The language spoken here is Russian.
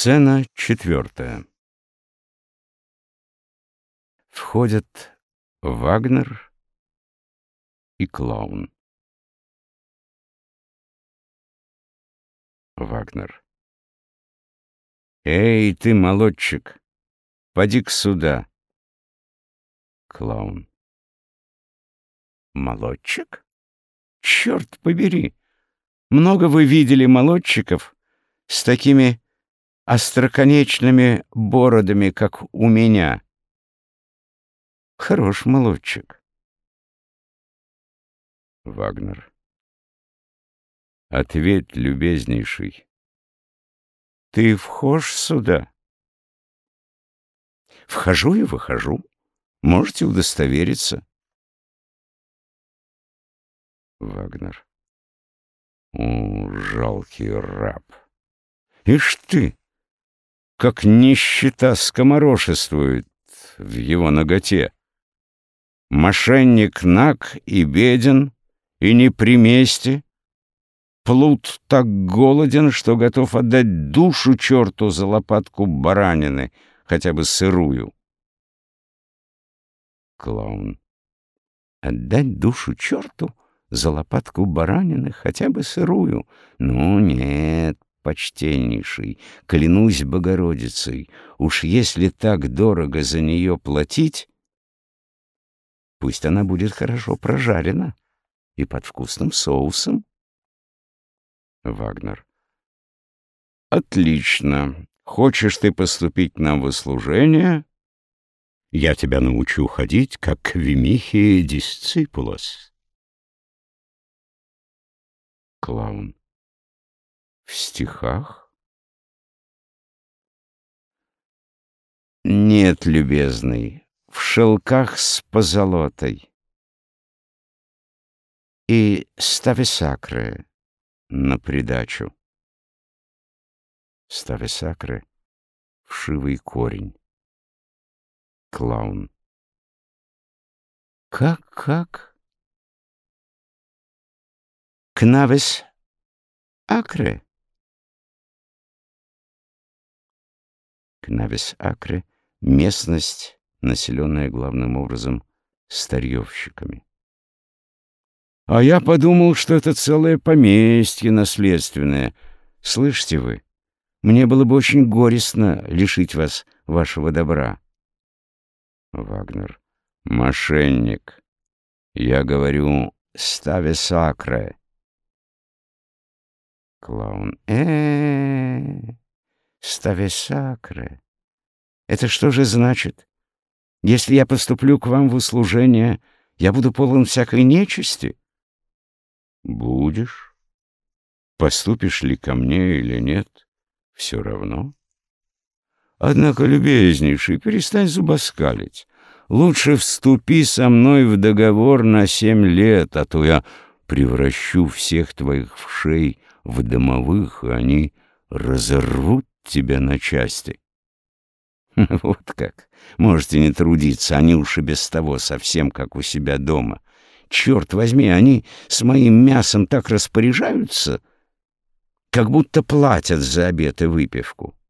Сцена 4. Входят Вагнер и клоун. Вагнер. «Эй, ты, молодчик, поди-ка сюда!» Клоун. «Молодчик? Черт побери! Много вы видели молодчиков с такими остроконечными бородами, как у меня. Хорош молодчик». Вагнер. «Ответь, любезнейший, ты вхож сюда?» «Вхожу и выхожу. Можете удостовериться». Вагнер. «О, жалкий раб! Ишь ты, как нищета скоморошествует в его наготе! Мошенник наг и беден, и не при месте. Плут так голоден, что готов отдать душу черту за лопатку баранины, хотя бы сырую». Клоун. «Отдать душу черту за лопатку баранины, хотя бы сырую? Ну, нет, почтеннейший, клянусь Богородицей, уж если так дорого за нее платить, пусть она будет хорошо прожарена и под вкусным соусом». Вагнер. «Отлично. Хочешь ты поступить к нам в услужение? Я тебя научу ходить, как Вимихи Дисципулос». Клоун. «В стихах?» «Нет, любезный, в шелках с позолотой. И стави сакры на придачу». Стави сакры — вшивый корень. Клоун. Как? Кнавес акре? Кнавес акре — местность, населенная главным образом старьевщиками. А я подумал, что это целое поместье наследственное. Слышите вы, мне было бы очень горестно лишить вас вашего добра. Вагнер. Мошенник. Я говорю, стави сакре. Клоун. Стави сакре. Это что же значит? Если я поступлю к вам в услужение, я буду полон всякой нечисти? Будешь. Поступишь ли ко мне или нет, все равно. Однако, любезнейший, перестань зубоскалить. Лучше вступи со мной в договор на 7 лет, а то я превращу всех твоих вшей в домовых, и они разорвут тебя на части. Вот как. Можете не трудиться, они уж и без того совсем как у себя дома. Черт возьми, они с моим мясом так распоряжаются, как будто платят за обед и выпивку.